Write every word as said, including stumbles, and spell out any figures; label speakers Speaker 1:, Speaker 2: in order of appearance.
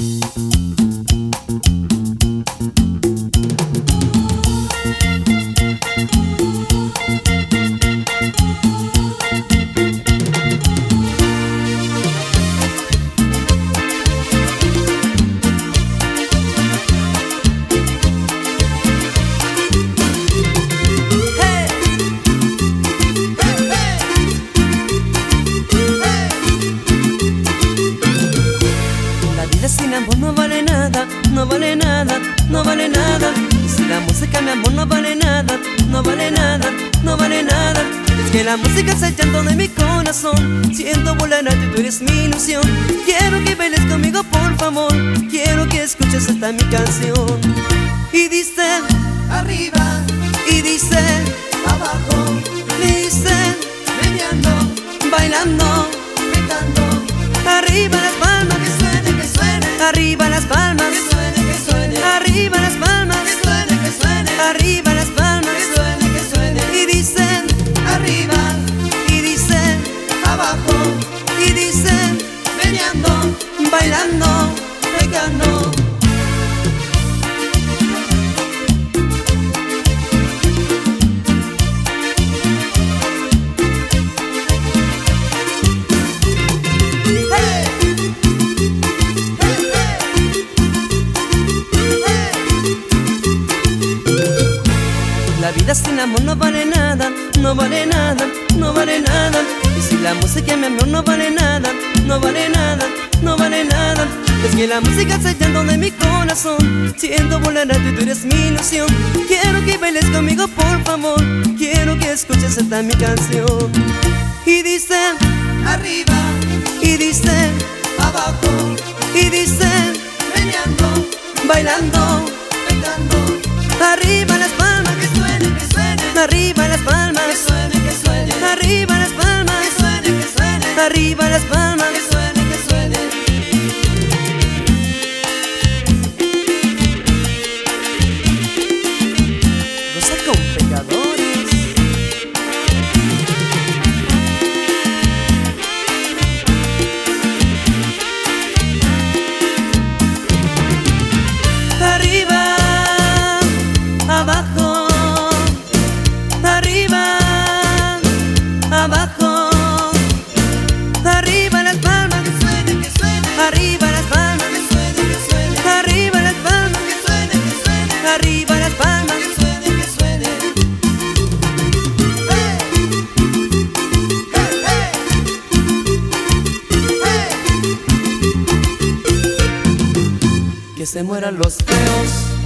Speaker 1: Sin amor no vale nada, no vale nada, no vale nada. Y si la música, mi amor, no vale nada, no vale nada, no vale nada. Es que la música es el llanto de mi corazón. Siento volar a ti, tú eres mi ilusión. Quiero que bailes conmigo, por favor. Quiero que escuches esta mi canción. Y dice
Speaker 2: arriba,
Speaker 1: y dice
Speaker 2: abajo,
Speaker 1: y dice
Speaker 2: meneando,
Speaker 1: bailando,
Speaker 2: pegando.
Speaker 1: arriba las palmas,
Speaker 2: Que suene, que suene,
Speaker 1: arriba las palmas,
Speaker 2: que suene, que suene,
Speaker 1: arriba las palmas,
Speaker 2: que suene, que suene,
Speaker 1: arriba las palmas.
Speaker 2: que suene, que suene.
Speaker 1: Y dicen,
Speaker 2: Arriba,
Speaker 1: y dicen,
Speaker 2: abajo,
Speaker 1: y dicen,
Speaker 2: meneando,
Speaker 1: bailando,
Speaker 2: pegando.
Speaker 1: La vida sin amor no vale nada, no vale nada, no vale nada. Y si la música, mi amor, no vale nada, no vale nada, no vale nada. Es que la música es el llanto de mi corazón. Siento volar a ti, tú eres mi ilusión. Quiero que bailes conmigo, por favor. Quiero que escuches esta mi canción. Y dice,
Speaker 2: Arriba,
Speaker 1: y dice,
Speaker 2: abajo,
Speaker 1: y dice,
Speaker 2: meneando,
Speaker 1: bailando,
Speaker 2: pegando.
Speaker 1: arriba las palmas,
Speaker 2: Que suene, que suene,
Speaker 1: arriba las
Speaker 2: que
Speaker 1: palmas,
Speaker 2: suene, que suene,
Speaker 1: arriba las palmas,
Speaker 2: que suene, que suene,
Speaker 1: arriba las palmas.
Speaker 2: que suene, que suene.
Speaker 1: Goza con pecadores. Arriba, abajo, arriba, abajo, arriba las palmas,
Speaker 2: Que suene, que suene,
Speaker 1: arriba las palmas,
Speaker 2: que suene, que suene,
Speaker 1: arriba las palmas,
Speaker 2: que suene, que suene,
Speaker 1: arriba las palmas.
Speaker 2: que suene, que suene. Hey, hey, hey, hey.
Speaker 1: Que se mueran los feos,